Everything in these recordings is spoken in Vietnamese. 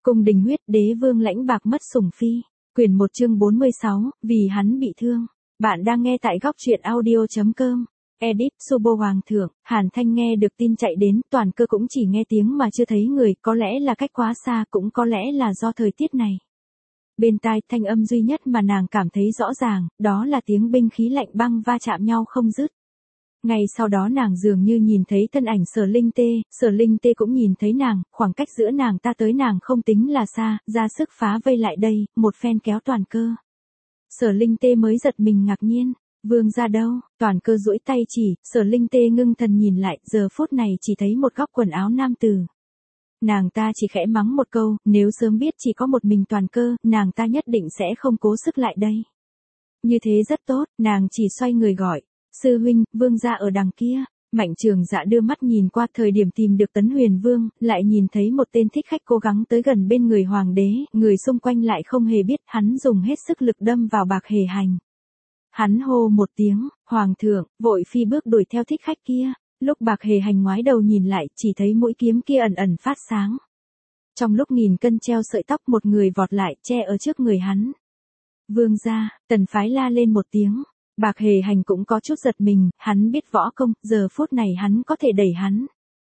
Cung đình huyết đế vương lãnh bạc mất sủng phi. Quyển 1 chương 46, vì hắn bị thương. Bạn đang nghe tại góc truyện audio.com. Edit Subo Hoàng thượng, Hàn Thanh nghe được tin chạy đến, toàn cơ cũng chỉ nghe tiếng mà chưa thấy người, có lẽ là cách quá xa, cũng có lẽ là do thời tiết này. Bên tai, thanh âm duy nhất mà nàng cảm thấy rõ ràng, đó là tiếng binh khí lạnh băng va chạm nhau không dứt. Ngay sau đó nàng dường như nhìn thấy thân ảnh Sở Linh Tê cũng nhìn thấy nàng, khoảng cách giữa nàng ta tới nàng không tính là xa, ra sức phá vây lại đây, một phen kéo toàn cơ. Sở Linh Tê mới giật mình ngạc nhiên, vương ra đâu, toàn cơ duỗi tay chỉ, Sở Linh Tê ngưng thần nhìn lại, giờ phút này chỉ thấy một góc quần áo nam tử. Nàng ta chỉ khẽ mắng một câu, nếu sớm biết chỉ có một mình toàn cơ, nàng ta nhất định sẽ không cố sức lại đây. Như thế rất tốt, nàng chỉ xoay người gọi. Sư huynh, vương gia ở đằng kia. Mạnh Trường Dạ đưa mắt nhìn qua, thời điểm tìm được Tấn Huyền Vương, lại nhìn thấy một tên thích khách cố gắng tới gần bên người hoàng đế, người xung quanh lại không hề biết, hắn dùng hết sức lực đâm vào Bạc Hề Hành. Hắn hô một tiếng, hoàng thượng, vội phi bước đuổi theo thích khách kia, lúc Bạc Hề Hành ngoái đầu nhìn lại, chỉ thấy mũi kiếm kia ẩn ẩn phát sáng. Trong lúc nghìn cân treo sợi tóc, một người vọt lại, che ở trước người hắn. Vương gia, Tần Phái la lên một tiếng. Bạc Hề Hành cũng có chút giật mình, hắn biết võ công, giờ phút này hắn có thể đẩy hắn.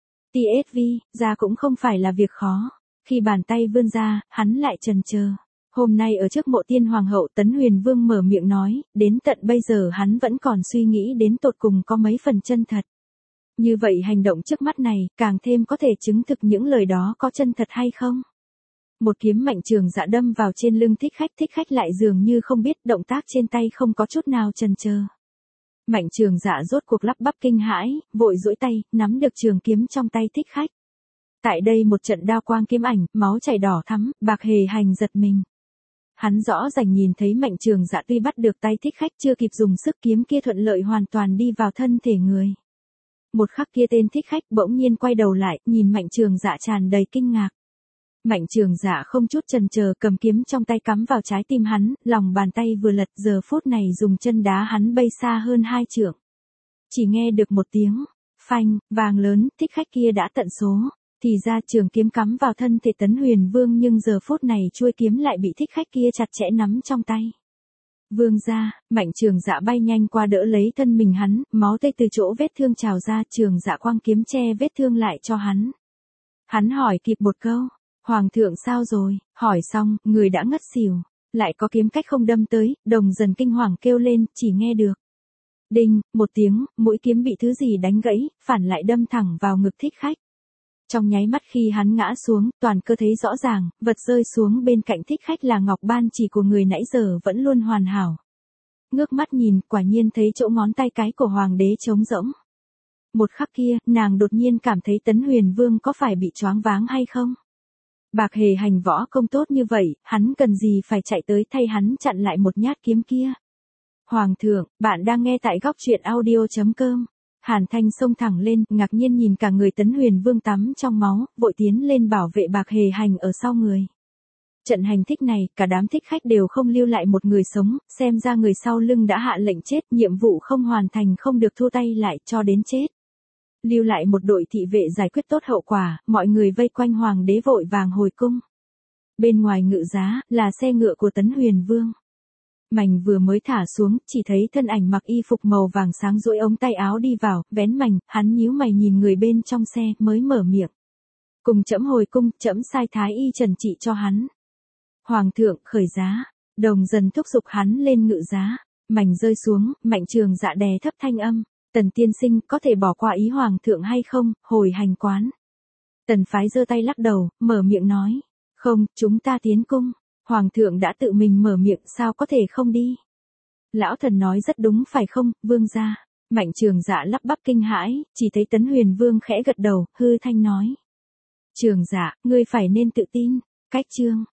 TSV, ra cũng không phải là việc khó. Khi bàn tay vươn ra, hắn lại chần chờ. Hôm nay ở trước mộ tiên hoàng hậu, Tấn Huyền Vương mở miệng nói, đến tận bây giờ hắn vẫn còn suy nghĩ đến tột cùng có mấy phần chân thật. Như vậy hành động trước mắt này, càng thêm có thể chứng thực những lời đó có chân thật hay không. Một kiếm Mạnh Trường Dạ đâm vào trên lưng thích khách lại dường như không biết, động tác trên tay không có chút nào chần chờ. Mạnh Trường Dạ rốt cuộc lắp bắp kinh hãi, vội duỗi tay, nắm được trường kiếm trong tay thích khách. Tại đây một trận đao quang kiếm ảnh, máu chảy đỏ thắm, Bạc Hề Hành giật mình. Hắn rõ ràng nhìn thấy Mạnh Trường Dạ tuy bắt được tay thích khách chưa kịp dùng sức, kiếm kia thuận lợi hoàn toàn đi vào thân thể người. Một khắc kia tên thích khách bỗng nhiên quay đầu lại, nhìn Mạnh Trường Dạ tràn đầy kinh ngạc. Mạnh Trường Dạ không chút chần chờ cầm kiếm trong tay cắm vào trái tim hắn, lòng bàn tay vừa lật, giờ phút này dùng chân đá hắn bay xa hơn 2 trượng. Chỉ nghe được một tiếng, phanh, vang lớn, thích khách kia đã tận số, thì ra trường kiếm cắm vào thân thể Tấn Huyền Vương nhưng giờ phút này chuôi kiếm lại bị thích khách kia chặt chẽ nắm trong tay. Vương gia, Mạnh Trường Dạ bay nhanh qua đỡ lấy thân mình hắn, máu tươi từ chỗ vết thương trào ra, Trường Dạ quăng kiếm che vết thương lại cho hắn. Hắn hỏi kịp một câu. Hoàng thượng sao rồi, hỏi xong, người đã ngất xỉu, lại có kiếm cách không đâm tới, đồng dần kinh hoàng kêu lên, chỉ nghe được. Đinh, một tiếng, mũi kiếm bị thứ gì đánh gãy, phản lại đâm thẳng vào ngực thích khách. Trong nháy mắt khi hắn ngã xuống, toàn cơ thấy rõ ràng, vật rơi xuống bên cạnh thích khách là ngọc ban chỉ của người nãy giờ vẫn luôn hoàn hảo. Ngước mắt nhìn, quả nhiên thấy chỗ ngón tay cái của hoàng đế trống rỗng. Một khắc kia, nàng đột nhiên cảm thấy Tấn Huyền Vương có phải bị choáng váng hay không? Bạc Hề Hành võ công tốt như vậy, hắn cần gì phải chạy tới thay hắn chặn lại một nhát kiếm kia. Hoàng thượng, bạn đang nghe tại góc truyện audio.com. Hàn Thanh xông thẳng lên, ngạc nhiên nhìn cả người Tấn Huyền Vương tắm trong máu, vội tiến lên bảo vệ Bạc Hề Hành ở sau người. Trận hành thích này, cả đám thích khách đều không lưu lại một người sống, xem ra người sau lưng đã hạ lệnh chết, nhiệm vụ không hoàn thành không được thu tay lại cho đến chết. Lưu lại một đội thị vệ giải quyết tốt hậu quả, mọi người vây quanh hoàng đế vội vàng hồi cung. Bên ngoài ngự giá, là xe ngựa của Tấn Huyền Vương. Mành vừa mới thả xuống, chỉ thấy thân ảnh mặc y phục màu vàng sáng duỗi ống tay áo đi vào, vén mành, hắn nhíu mày nhìn người bên trong xe, mới mở miệng. Cùng trẫm hồi cung, trẫm sai thái y trần trị cho hắn. Hoàng thượng, khởi giá, đồng dần thúc giục hắn lên ngự giá, mành rơi xuống, Mạnh Trường Dạ đè thấp thanh âm. Tần tiên sinh có thể bỏ qua ý hoàng thượng hay không, hồi hành quán. Tần Phái giơ tay lắc đầu, mở miệng nói. Không, chúng ta tiến cung. Hoàng thượng đã tự mình mở miệng, sao có thể không đi. Lão thần nói rất đúng phải không, vương gia. Mạnh Trường Dạ lắp bắp kinh hãi, chỉ thấy Tấn Huyền Vương khẽ gật đầu, hư thanh nói. Trường Dạ, ngươi phải nên tự tin. Cách chương.